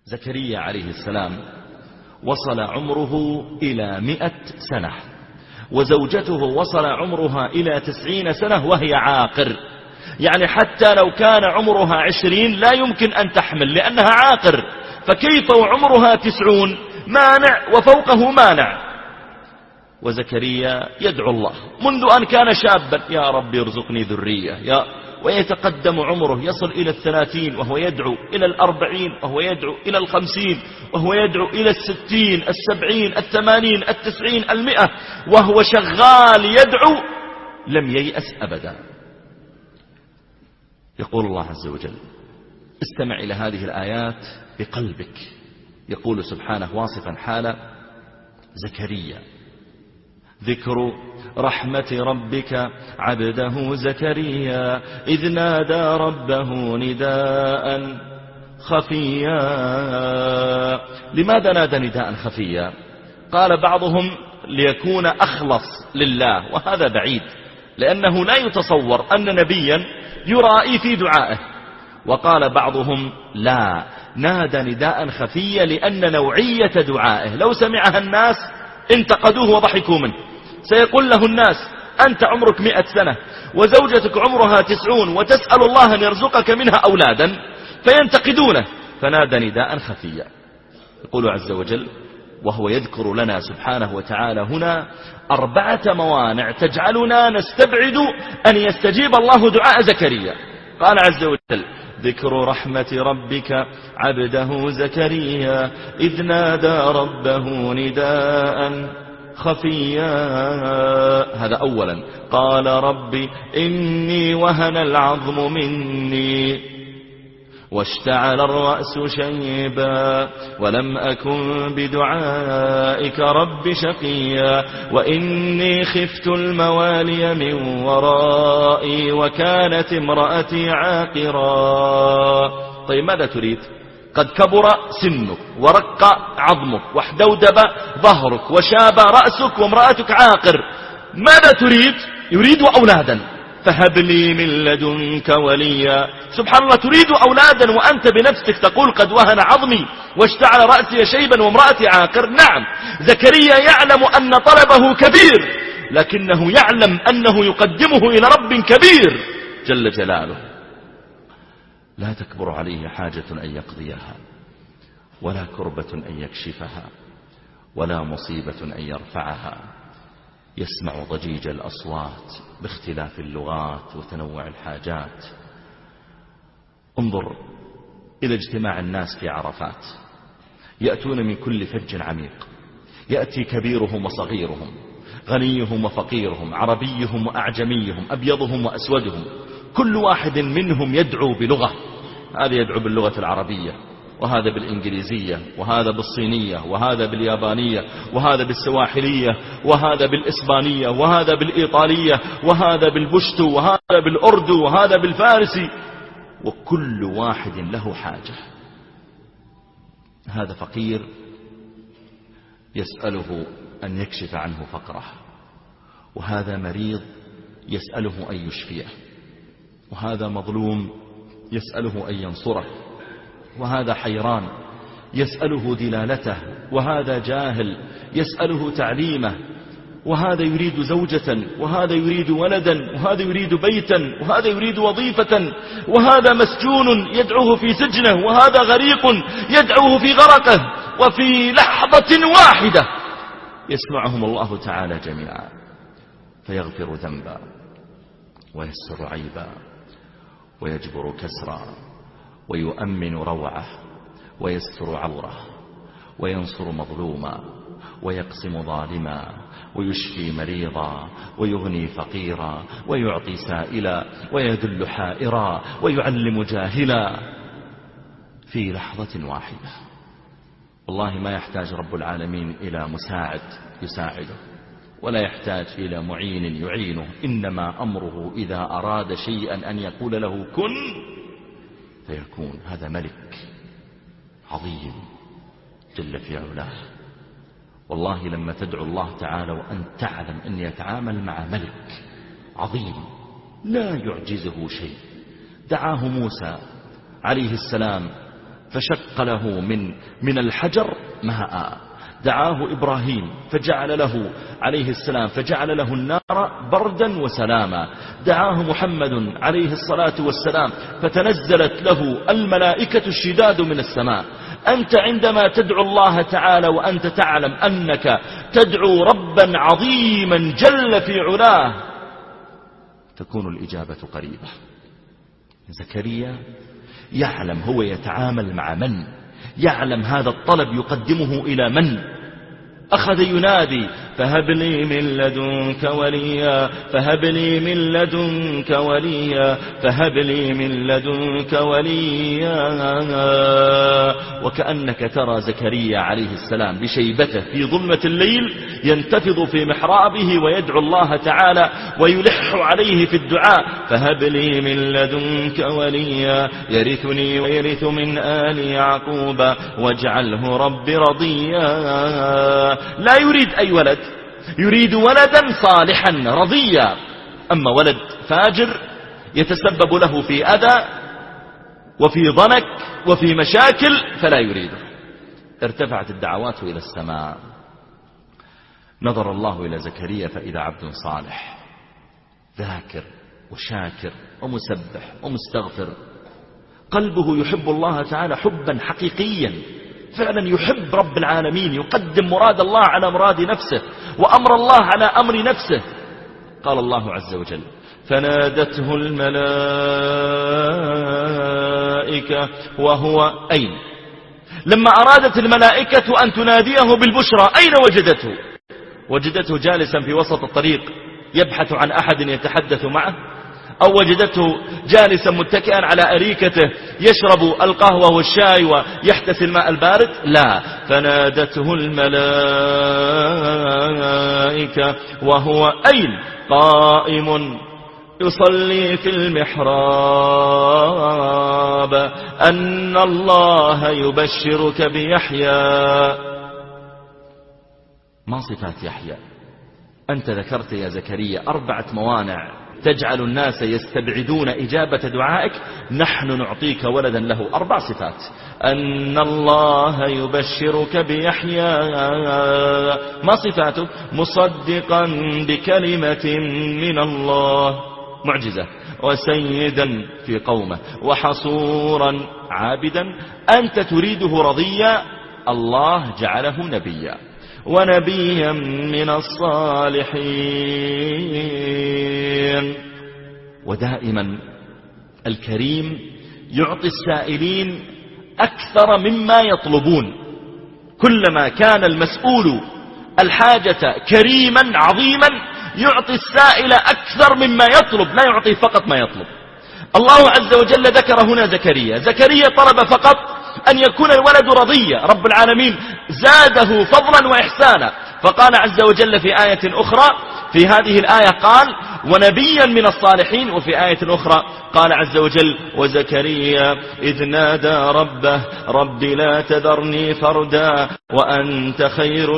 زكريا عليه السلام وصل عمره إلى 100 سنة، وزوجته وصل عمرها إلى 90 سنة وهي عاقر، يعني حتى لو كان عمرها 20 لا يمكن أن تحمل لأنها عاقر، فكيف وعمرها 90؟ مانع وفوقه مانع. وزكريا يدعو الله منذ أن كان شابا: يا رب ارزقني ذرية، ويتقدم عمره يصل إلى 30 وهو يدعو، إلى 40 وهو يدعو، إلى 50 وهو يدعو، إلى 60 70 80 90 100 وهو شغال يدعو، لم ييأس أبدا. يقول الله عز وجل: استمع إلى هذه الآيات بقلبك. يقول سبحانه واصفا حال زكريا: ذكر رحمة ربك عبده زكريا إذ نادى ربه نداء خفيا. لماذا نادى نداء خفيا؟ قال بعضهم: ليكون أخلص لله، وهذا بعيد، لأنه لا يتصور أن نبيا يرائي في دعائه. وقال بعضهم: لا، نادى نداء خفيا لأن نوعية دعائه لو سمعها الناس انتقدوه وضحكوا منه. سيقول له الناس: أنت عمرك 100 سنة وزوجتك عمرها 90 وتسأل الله أن يرزقك منها أولادا، فينتقدونه. فنادى نداء خفيا. يقول عز وجل وهو يذكر لنا سبحانه وتعالى هنا 4 موانع تجعلنا نستبعد أن يستجيب الله دعاء زكريا. قال عز وجل: ذكر رحمة ربك عبده زكريا إذ نادى ربه نداء خفيا. هذا أولا. قال: رب إني وهن العظم مني واشتعل الرأس شيبا ولم أكن بدعائك رب شقيا وإني خفت الموالي من ورائي وكانت امرأتي عاقرا. طيب ماذا تريد؟ قد كبر سنك ورق عظمك واحدودب ظهرك وشاب رأسك وامرأتك عاقر، ماذا تريد؟ يريد أولادا. فهب لي من لدنك وليا. سبحان الله، تريد أولادا وأنت بنفسك تقول قد وهن عظمي واشتعل رأسي شيبا وامرأتي عاقر. نعم، زكريا يعلم أن طلبه كبير، لكنه يعلم أنه يقدمه إلى رب كبير جل جلاله. لا تكبر عليه حاجة أن يقضيها، ولا كربة أن يكشفها، ولا مصيبة أن يرفعها. يسمع ضجيج الأصوات باختلاف اللغات وتنوع الحاجات. انظر إلى اجتماع الناس في عرفات، يأتون من كل فج عميق، يأتي كبيرهم وصغيرهم، غنيهم وفقيرهم، عربيهم وأعجميهم، أبيضهم وأسودهم، كل واحد منهم يدعو بلغة. هذا يدعو باللغة العربية، وهذا بالإنجليزية، وهذا بالصينية، وهذا باليابانية، وهذا بالسواحلية، وهذا بالإسبانية، وهذا بالإيطالية، وهذا بالبشتو، وهذا بالأردو، وهذا بالفارسي، وكل واحد له حاجة. هذا فقير يسأله أن يكشف عنه فقره، وهذا مريض يسأله أن يشفيه، وهذا مظلوم يسأله أن ينصره، وهذا حيران يسأله دلالته، وهذا جاهل يسأله تعليمه، وهذا يريد زوجة، وهذا يريد ولدا، وهذا يريد بيتا، وهذا يريد وظيفة، وهذا مسجون يدعوه في سجنه، وهذا غريق يدعوه في غرقه. وفي لحظة واحدة يسمعهم الله تعالى جميعا، فيغفر ذنبا ويستر عيبا ويجبر كسرا ويؤمن روعه ويستر عوره وينصر مظلوما ويقسم ظالما ويشفي مريضا ويغني فقيرا ويعطي سائلا ويذل حائرا ويعلم جاهلا في لحظة واحدة. والله ما يحتاج رب العالمين إلى مساعد يساعده، ولا يحتاج إلى معين يعينه، إنما أمره إذا أراد شيئا أن يقول له كن فيكون. هذا ملك عظيم جل في علاه. والله لما تدعو الله تعالى وأن تعلم أن يتعامل مع ملك عظيم لا يعجزه شيء. دعاه موسى عليه السلام فشق له من الحجر ماء. دعاه إبراهيم فجعل له عليه السلام فجعل له النار بردا وسلاما. دعاه محمد عليه الصلاة والسلام فتنزلت له الملائكة الشداد من السماء. أنت عندما تدعو الله تعالى وأنت تعلم أنك تدعو ربا عظيما جل في علاه تكون الإجابة قريبة. زكريا يعلم هو يتعامل مع من، يعلم هذا الطلب يقدمه إلى من. أخذ ينادي فهب لي من لدنك وليا، فهب لي من لدنك وليا، فهب لي من لدنك وليا. وكأنك ترى زكريا عليه السلام بشيبته في ظلمة الليل ينتفض في محرابه ويدعو الله تعالى ويلح عليه في الدعاء فهب لي من لدنك وليا يرثني ويرث من آل يعقوب واجعله رب رضيا. لا يريد أي ولد، يريد ولدا صالحا رضيا. أما ولد فاجر يتسبب له في أذى وفي ضنك وفي مشاكل فلا يريده. ارتفعت الدعوات إلى السماء. نظر الله إلى زكريا فإذا عبد صالح ذاكر وشاكر ومسبح ومستغفر، قلبه يحب الله تعالى حبا حقيقيا، فعلا يحب رب العالمين، يقدم مراد الله على مراد نفسه وأمر الله على أمر نفسه. قال الله عز وجل فنادته الملائكة وهو أين؟ لما أرادت الملائكة أن تناديه بالبشرى أين وجدته؟ وجدته جالسا في وسط الطريق يبحث عن أحد يتحدث معه، أو وجدته جالسا متكئا على أريكته يشرب القهوة والشاي ويحتسي الماء البارد؟ لا، فنادته الملائكة وهو أين؟ قائم يصلي في المحراب أن الله يبشرك بيحيى. ما صفات يحيى؟ أنت ذكرت يا زكريا 4 موانع تجعل الناس يستبعدون إجابة دعائك، نحن نعطيك ولدا له 4 صفات. أن الله يبشرك بيحيى. ما صفاته؟ مصدقا بكلمة من الله، معجزة، وسيدا في قومه، وحصورا عابدا. أنت تريده رضيا، الله جعله نبيا، ونبيا من الصالحين. ودائما الكريم يعطي السائلين أكثر مما يطلبون. كلما كان المسؤول الحاجة كريما عظيما يعطي السائل أكثر مما يطلب، لا يعطي فقط ما يطلب. الله عز وجل ذكر هنا زكريا طلب فقط أن يكون الولد رضيا، رب العالمين زاده فضلا وإحسانا، فقال عز وجل في آية أخرى، في هذه الآية قال ونبيا من الصالحين، وفي آية أخرى قال عز وجل وزكريا إذ نادى ربه رب لا تذرني فردا وأنت خير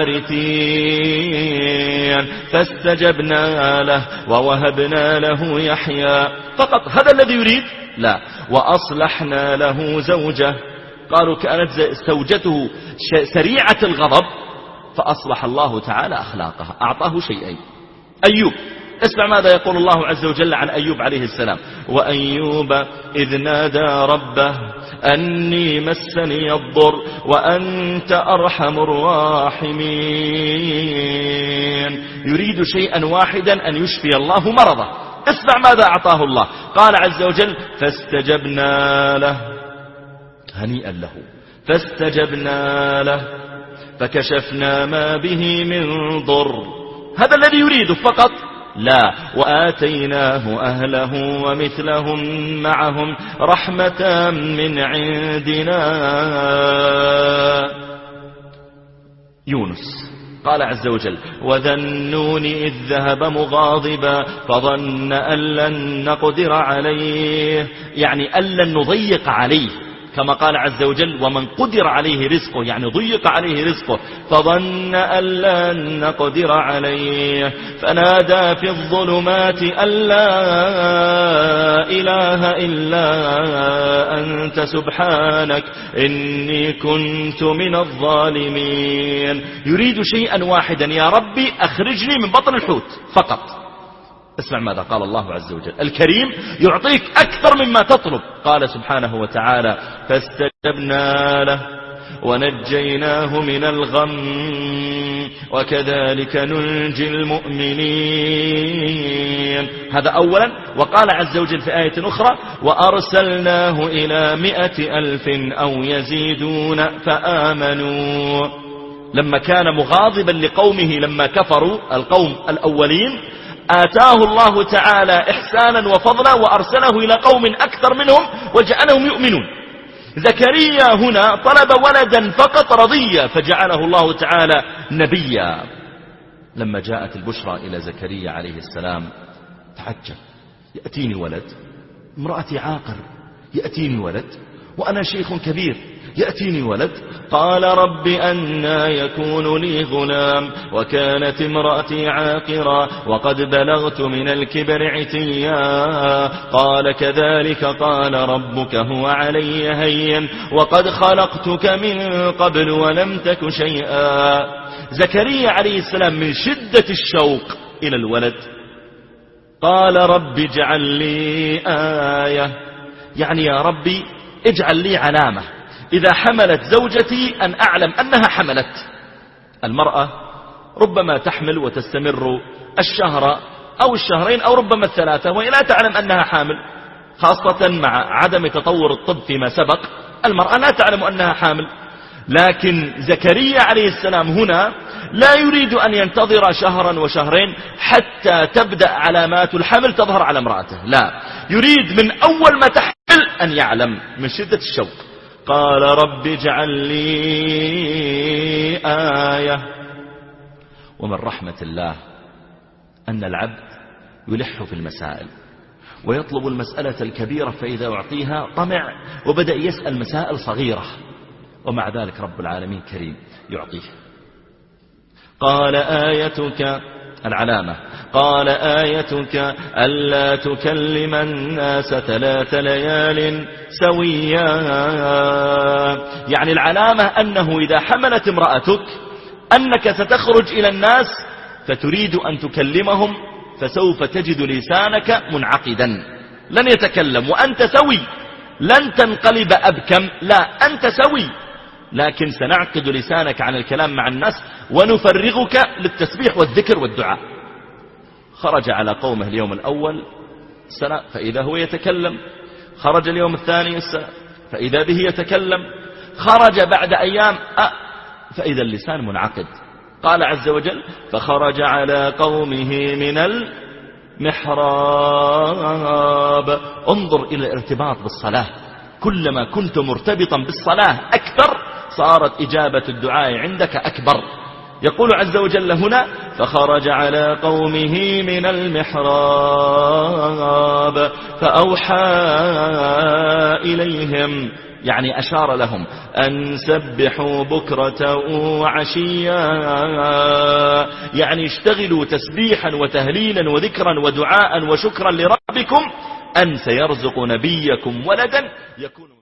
الوارثين فاستجبنا له ووهبنا له يحيى. فقط هذا الذي يريد؟ لا، وأصلحنا له زوجه. قالوا كانت زوجته سريعة الغضب فأصلح الله تعالى أخلاقها، أعطاه شيئين. أيوب، اسمع ماذا يقول الله عز وجل عن أيوب عليه السلام وأيوب إذ نادى ربه أني مسني الضر وأنت أرحم الراحمين. يريد شيئا واحدا، أن يشفي الله مرضه. اسمع ماذا أعطاه الله، قال عز وجل فاستجبنا له، هنيئا له، فاستجبنا له فكشفنا ما به من ضر. هذا الذي يريده فقط؟ لا، وآتيناه أهله ومثلهم معهم رحمة من عندنا. يونس قال عز وجل وذا النون إذ ذهب مغاضبا فظن أن لن نقدر عليه، يعني أن لن نضيق عليه، كما قال عز وجل ومن قدر عليه رزقه يعني ضيق عليه رزقه فظن أن لن نقدر عليه فنادى في الظلمات أن لا إله إلا أنت سبحانك إني كنت من الظالمين. يريد شيئا واحدا: يا ربي أخرجني من بطن الحوت فقط. اسمع ماذا قال الله عز وجل الكريم يعطيك أكثر مما تطلب. قال سبحانه وتعالى فاستجبنا له ونجيناه من الغم وكذلك ننجي المؤمنين. هذا أولا. وقال عز وجل في آية أخرى وأرسلناه إلى 100,000 أو يزيدون فآمنوا. لما كان مغاضبا لقومه لما كفروا القوم الأولين آتاه الله تعالى إحسانا وفضلا وأرسله إلى قوم أكثر منهم وجعلهم يؤمنون. زكريا هنا طلب ولدا فقط رضيا فجعله الله تعالى نبيا. لما جاءت البشرى إلى زكريا عليه السلام تعجب: يأتيني ولد، امرأتي عاقر، يأتيني ولد وأنا شيخ كبير، يأتيني ولد. قال رب أنى يكون لي غلام وكانت امرأتي عاقرا وقد بلغت من الكبر عتيا. قال كذلك قال ربك هو علي هين وقد خلقتك من قبل ولم تك شيئا. زكريا عليه السلام من شدة الشوق إلى الولد قال رب اجعل لي آية، يعني يا ربي اجعل لي علامة إذا حملت زوجتي أن أعلم أنها حملت. المرأة ربما تحمل وتستمر الشهر أو الشهرين أو ربما الثلاثة وهي لا تعلم أنها حامل، خاصة مع عدم تطور الطب فيما سبق المرأة لا تعلم أنها حامل. لكن زكريا عليه السلام هنا لا يريد أن ينتظر شهرا وشهرين حتى تبدأ علامات الحمل تظهر على امرأته، لا، يريد من أول ما تحمل أن يعلم من شدة الشوق. قال رب اجعل لي آية. ومن رحمة الله أن العبد يلح في المسائل ويطلب المسألة الكبيرة فإذا أعطيها طمع وبدأ يسأل مسائل صغيرة، ومع ذلك رب العالمين كريم يعطيه. قال آيتك العلامة، قال آيتك ألا تكلم الناس 3 ليال سويا. يعني العلامة أنه إذا حملت امرأتك أنك ستخرج إلى الناس فتريد أن تكلمهم فسوف تجد لسانك منعقدا لن يتكلم وأنت سوي، لن تنقلب أبكم، لا أنت سوي، لكن سنعقد لسانك عن الكلام مع الناس ونفرغك للتسبيح والذكر والدعاء. خرج على قومه اليوم الأول سنة فإذا هو يتكلم، خرج اليوم الثاني السنة فإذا به يتكلم، خرج بعد أيام فإذا اللسان منعقد. قال عز وجل فخرج على قومه من المحراب. انظر إلى الارتباط بالصلاة، كلما كنت مرتبطا بالصلاة أكثر صارت إجابة الدعاء عندك أكبر. يقول عز وجل هنا فخرج على قومه من المحراب فأوحى إليهم، يعني أشار لهم أن سبحوا بكرة وعشيا، يعني اشتغلوا تسبيحا وتهليلا وذكرا ودعاء وشكرا لربكم أن سيرزق نبيكم ولدا يكون